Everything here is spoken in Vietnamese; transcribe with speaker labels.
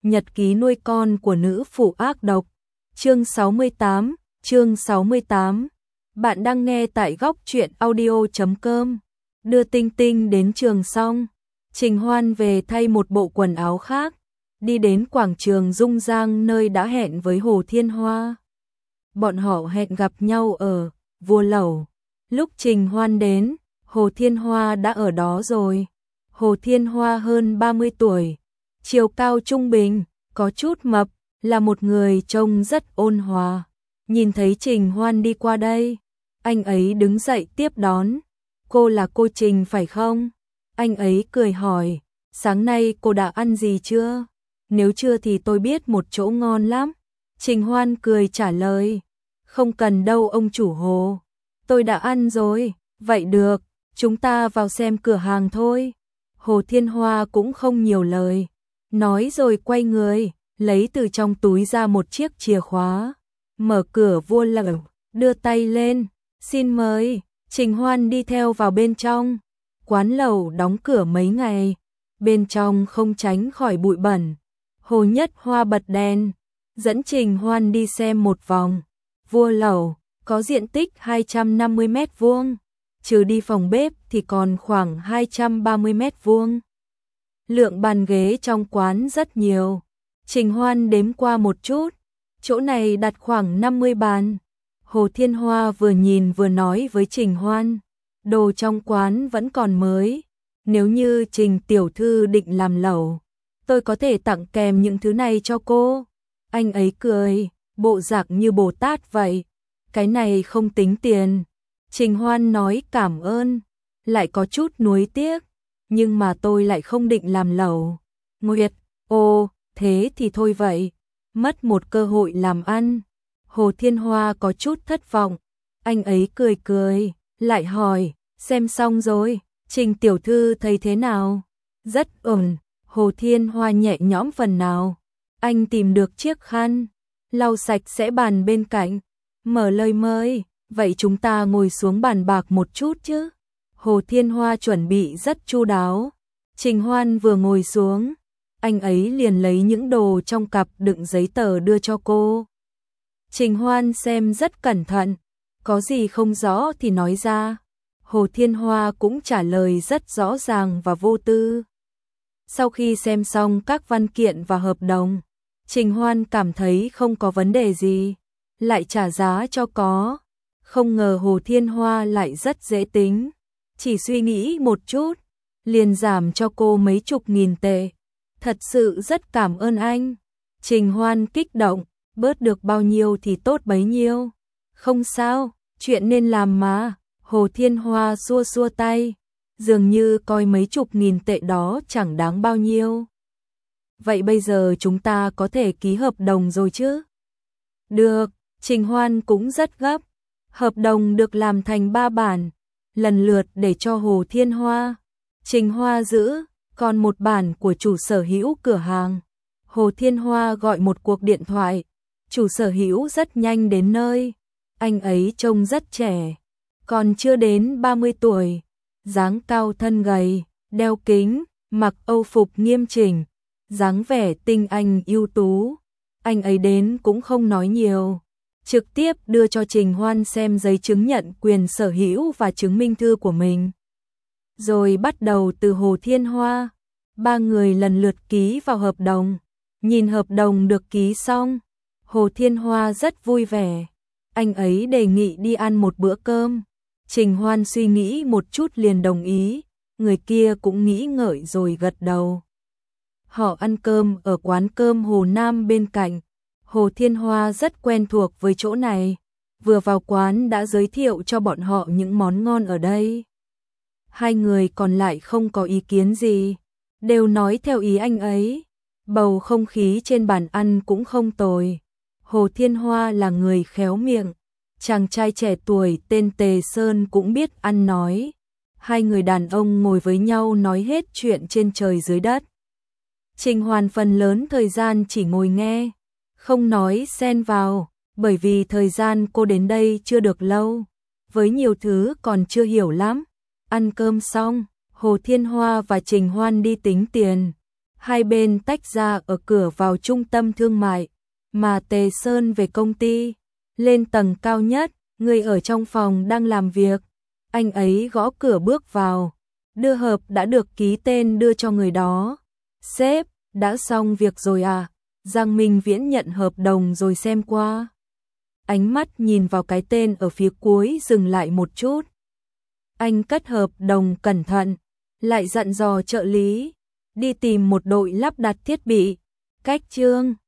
Speaker 1: Nhật ký nuôi con của nữ phụ ác độc. Chương 68. Bạn đang nghe tại góc truyện audio.com. Đưa Tinh Tinh đến trường xong, Trình Hoan về thay một bộ quần áo khác, đi đến quảng trường Dung Giang nơi đã hẹn với Hồ Thiên Hoa. Bọn họ hẹn gặp nhau ở Vua Lẩu. Lúc Trình Hoan đến, Hồ Thiên Hoa đã ở đó rồi. Hồ Thiên Hoa hơn 30 tuổi, chiều cao trung bình, có chút mập, là một người trông rất ôn hòa. Nhìn thấy Trình Hoan đi qua đây, anh ấy đứng dậy tiếp đón. Cô là cô Trình phải không? Anh ấy cười hỏi, sáng nay cô đã ăn gì chưa? Nếu chưa thì tôi biết một chỗ ngon lắm. Trình Hoan cười trả lời, không cần đâu ông chủ Hồ, tôi đã ăn rồi. Vậy được, chúng ta vào xem cửa hàng thôi. Hồ Thiên Hoa cũng không nhiều lời, nói rồi quay người, lấy từ trong túi ra một chiếc chìa khóa, mở cửa Vua Lẩu, đưa tay lên, xin mời. Trình Hoan đi theo vào bên trong. Quán lẩu đóng cửa mấy ngày, bên trong không tránh khỏi bụi bẩn. Hồ Nhất Hoa bật đèn, dẫn Trình Hoan đi xem một vòng. Vua Lẩu có diện tích 250 mét vuông, trừ đi phòng bếp thì còn khoảng 230 mét vuông. Lượng bàn ghế trong quán rất nhiều. Trình Hoan đếm qua một chút, chỗ này đặt khoảng 50 bàn. Hồ Thiên Hoa vừa nhìn vừa nói với Trình Hoan, đồ trong quán vẫn còn mới, nếu như Trình tiểu thư định làm lẩu, tôi có thể tặng kèm những thứ này cho cô. Anh ấy cười, bộ dạng như Bồ Tát vậy, cái này không tính tiền. Trình Hoan nói cảm ơn, lại có chút nuối tiếc, nhưng mà tôi lại không định làm lẩu. Nguyệt, ô, thế thì thôi vậy, mất một cơ hội làm ăn. Hồ Thiên Hoa có chút thất vọng, anh ấy cười cười, lại hỏi, xem xong rồi, Trình tiểu thư thấy thế nào? Rất ổn. Hồ Thiên Hoa nhẹ nhõm phần nào. Anh tìm được chiếc khăn, lau sạch sẽ bàn bên cạnh, mở lời mời, vậy chúng ta ngồi xuống bàn bạc một chút chứ? Hồ Thiên Hoa chuẩn bị rất chu đáo. Trình Hoan vừa ngồi xuống, anh ấy liền lấy những đồ trong cặp đựng giấy tờ đưa cho cô. Trình Hoan xem rất cẩn thận, có gì không rõ thì nói ra. Hồ Thiên Hoa cũng trả lời rất rõ ràng và vô tư. Sau khi xem xong các văn kiện và hợp đồng, Trình Hoan cảm thấy không có vấn đề gì, lại trả giá cho có. Không ngờ Hồ Thiên Hoa lại rất dễ tính, chỉ suy nghĩ một chút, liền giảm cho cô mấy chục nghìn tệ. Thật sự rất cảm ơn anh. Trình Hoan kích động, bớt được bao nhiêu thì tốt bấy nhiêu. Không sao, chuyện nên làm mà. Hồ Thiên Hoa xua xua tay, dường như coi mấy chục nghìn tệ đó chẳng đáng bao nhiêu. Vậy bây giờ chúng ta có thể ký hợp đồng rồi chứ? Được, Trình Hoan cũng rất gấp. Hợp đồng được làm thành 3 bản, lần lượt để cho Hồ Thiên Hoa. Trình Hoa giữ, còn một bản của chủ sở hữu cửa hàng. Hồ Thiên Hoa gọi một cuộc điện thoại, chủ sở hữu rất nhanh đến nơi. Anh ấy trông rất trẻ, còn chưa đến 30 tuổi, dáng cao thân gầy, đeo kính, mặc âu phục nghiêm chỉnh, dáng vẻ tinh anh ưu tú. Anh ấy đến cũng không nói nhiều, trực tiếp đưa cho Trình Hoan xem giấy chứng nhận quyền sở hữu và chứng minh thư của mình. Rồi bắt đầu từ Hồ Thiên Hoa, 3 người lần lượt ký vào hợp đồng. Nhìn hợp đồng được ký xong, Hồ Thiên Hoa rất vui vẻ. Anh ấy đề nghị đi ăn một bữa cơm. Trình Hoan suy nghĩ một chút liền đồng ý, người kia cũng nghĩ ngợi rồi gật đầu. Họ ăn cơm ở quán cơm Hồ Nam bên cạnh. Hồ Thiên Hoa rất quen thuộc với chỗ này, vừa vào quán đã giới thiệu cho bọn họ những món ngon ở đây. Hai người còn lại không có ý kiến gì, đều nói theo ý anh ấy. Bầu không khí trên bàn ăn cũng không tồi. Hồ Thiên Hoa là người khéo miệng, chàng trai trẻ tuổi tên Tề Sơn cũng biết ăn nói. Hai người đàn ông ngồi với nhau nói hết chuyện trên trời dưới đất. Trình Hoan phần lớn thời gian chỉ ngồi nghe, không nói xen vào, bởi vì thời gian cô đến đây chưa được lâu, với nhiều thứ còn chưa hiểu lắm. Ăn cơm xong, Hồ Thiên Hoa và Trình Hoan đi tính tiền. Hai bên tách ra ở cửa vào trung tâm thương mại, mà Tề Sơn về công ty, lên tầng cao nhất, người ở trong phòng đang làm việc. Anh ấy gõ cửa bước vào, đưa hộp đã được ký tên đưa cho người đó. Sếp, đã xong việc rồi à? Giang Minh Viễn nhận hợp đồng rồi xem qua. Ánh mắt nhìn vào cái tên ở phía cuối dừng lại một chút. Anh cất hợp đồng cẩn thận, lại dặn dò trợ lý đi tìm một đội lắp đặt thiết bị. Cách Trương